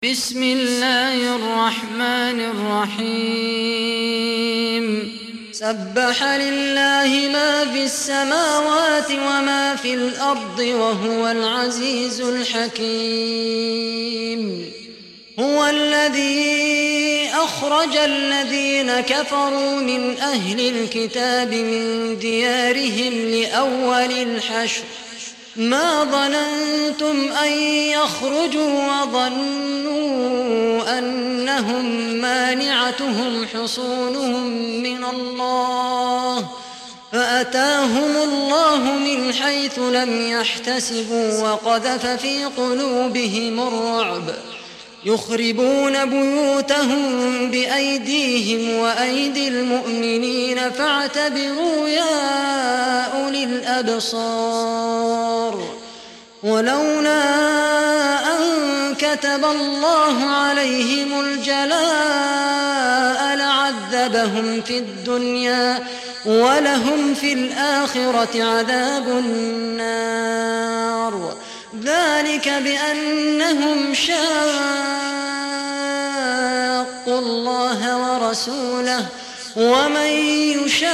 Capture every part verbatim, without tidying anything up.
بسم الله الرحمن الرحيم سبح لله ما في السماوات وما في الأرض وهو العزيز الحكيم. هو الذي أخرج الذين كفروا من أهل الكتاب من ديارهم لأول الحشر ما ظننتم أن يخرجوا وظنوا أنهم مانعتهم حصونهم من الله فأتاهم الله من حيث لم يحتسبوا وقذف في قلوبهم الرعب يخربون بيوتهم بأيديهم وأيدي المؤمنين فاعتبروا يا أولي الأبصار. ولولا أن كتب الله عليهم الجلاء لعذبهم في الدنيا ولهم في الآخرة عذاب النار. ذلك بأنهم شاقوا الله ورسوله ومن يشاق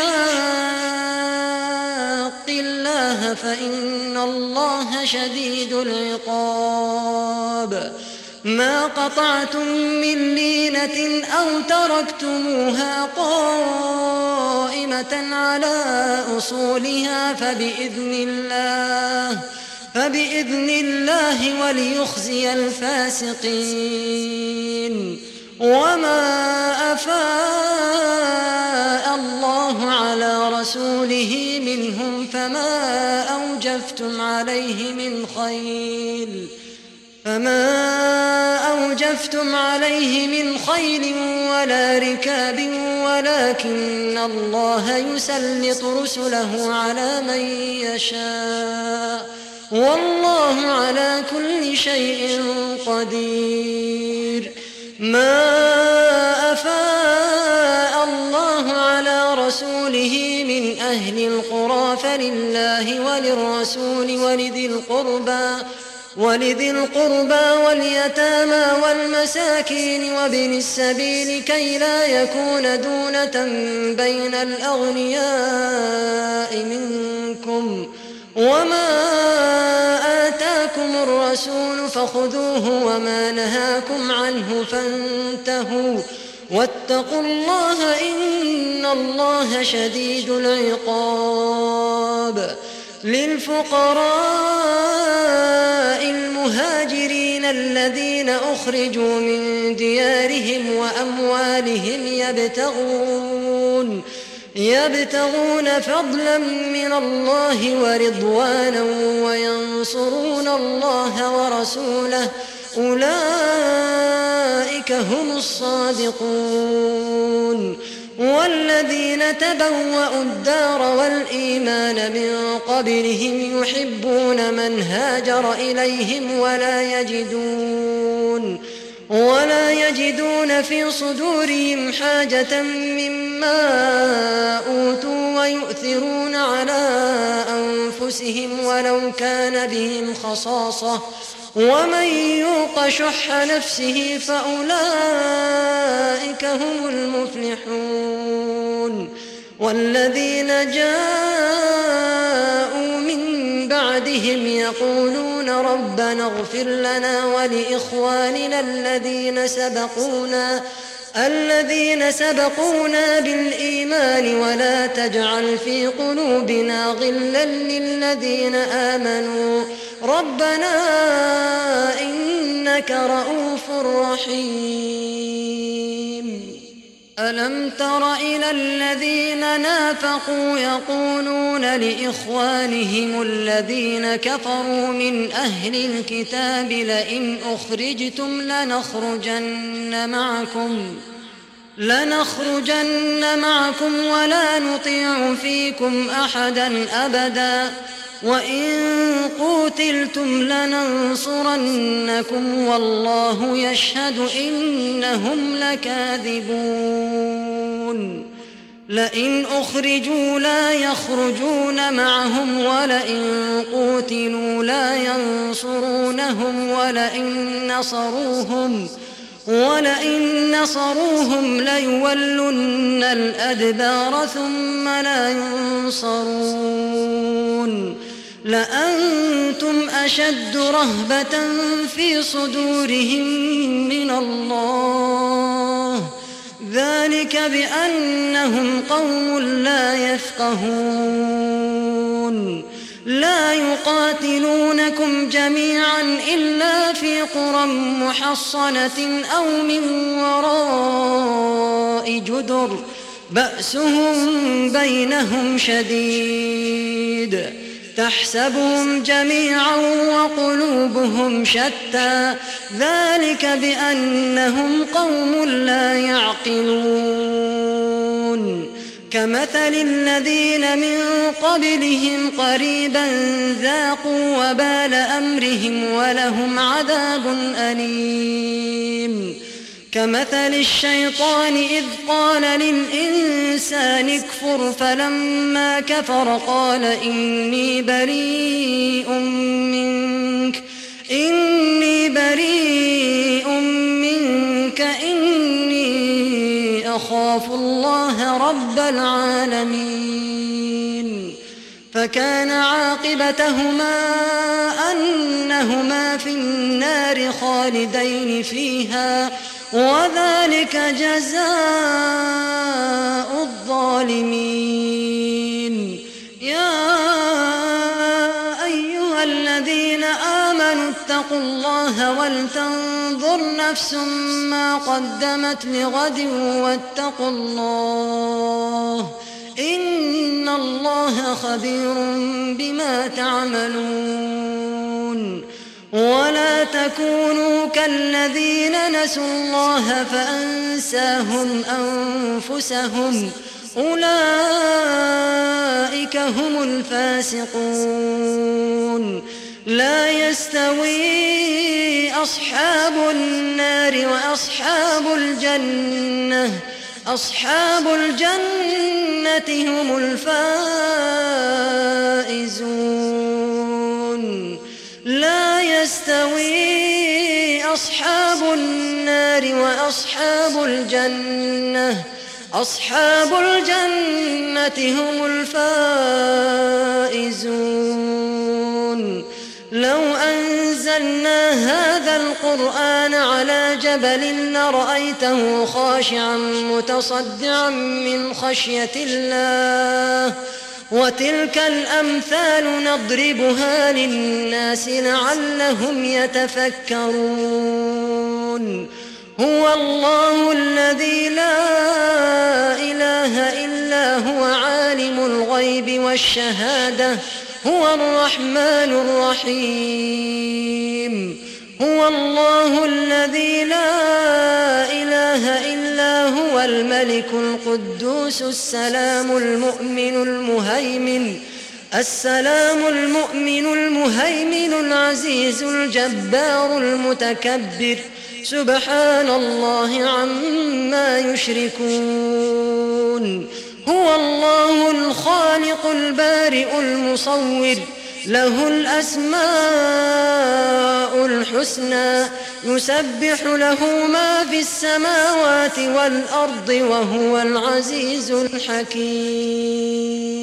الله فإن الله شديد العقاب. ما قطعتم من لينة أو تركتموها قائمة على أصولها فبإذن الله فبإذن الله وليخزي الفاسقين. وما أفاء الله على رسوله منهم فما أوجفتم عليه من خيل فما أوجفتم عليه من خيل ولا ركاب ولكن الله يسلط رسله على من يشاء والله على كل شيء قدير. ما أفاء الله على رسوله من أهل القرى فلله وللرسول ولذي القربى ولذي القربى واليتامى والمساكين وابن السبيل كي لا يكون دونة بين الأغنياء منكم. وما آتاكم الرسول فخذوه وما نهاكم عنه فانتهوا واتقوا الله إن الله شديد العقاب. للفقراء المهاجرين الذين أخرجوا من ديارهم وأموالهم يبتغون يبتغون فضلا من الله ورضوانا وينصرون الله ورسوله أولئك هم الصادقون. والذين تبوأوا الدار والإيمان من قبلهم يحبون من هاجر إليهم ولا يجدون ولا يجدون في صدورهم حاجة مما أوتوا ويؤثرون على أنفسهم ولو كان بهم خصاصة ومن يوق شح نفسه فأولئك هم المفلحون. والذين جاءوا من بعدهم يقولون ربنا اغفر لنا ولإخواننا الذين سبقونا الذين سبقونا بالإيمان ولا تجعل في قلوبنا غلا للذين آمنوا ربنا إنك رؤوف رحيم. ألم تر إلى الذين نافقوا يقولون لإخوانهم الذين كفروا من أهل الكتاب لئن أخرجتم لنخرجن معكم لنخرجن معكم ولا نطيع فيكم أحدا أبدا وإن قوتلتم لننصرنكم والله يشهد إنهم لكاذبون. لئن أخرجوا لا يخرجون معهم ولئن قوتلوا لا ينصرونهم ولئن نصروهم ولئن نصروهم ليولن الأدبار ثم لا ينصرون لأنتم أشد رهبة في صدورهم من الله ذلك بأنهم قوم لا يفقهون لا يقاتلونكم جميعا إلا في قرى محصنة أو من وراء جدر بأسهم بينهم شديد تحسبهم جميعا وقلوبهم شتى ذلك بأنهم قوم لا يعقلون كمثل الذين من قبلهم قريبا ذاقوا وبال أمرهم ولهم عذاب أليم كمثل الشيطان إذ قال للإنسان اكفر فلما كفر قال إني بريء منك إني بريء منك إني أخاف الله رب العالمين فكان عاقبتهما أنهما في النار خالدين فيها وذلك جزاء الظالمين يا أيها الذين آمنوا اتقوا الله ولتنظر نفس ما قدمت لغد واتقوا الله إن الله خبير بما تعملون ولا تكونوا كالذين نسوا الله فأنساهم أنفسهم أولئك هم الفاسقون لا يستوي أصحاب النار وأصحاب الجنة أصحاب الجنة هم الفائزون لا يستوي أصحاب النار وأصحاب الجنة أصحاب الجنة هم الفائزون لو أنزلنا هذا القرآن على جبل لرأيته خاشعا متصدعا من خشية الله وتلك الأمثال نضربها للناس لعلهم يتفكرون هو الله الذي لا إله إلا هو عالم الغيب والشهادة هو الرحمن الرحيم هو الله الذي لا إله إلا هو الملك القدوس السلام المؤمن المهيمن السلام المؤمن المهيمن العزيز الجبار المتكبر سبحان الله عما يشركون هو الله الخالق البارئ المصور له الأسماء الحسنى يسبح له ما في السماوات والأرض وهو العزيز الحكيم.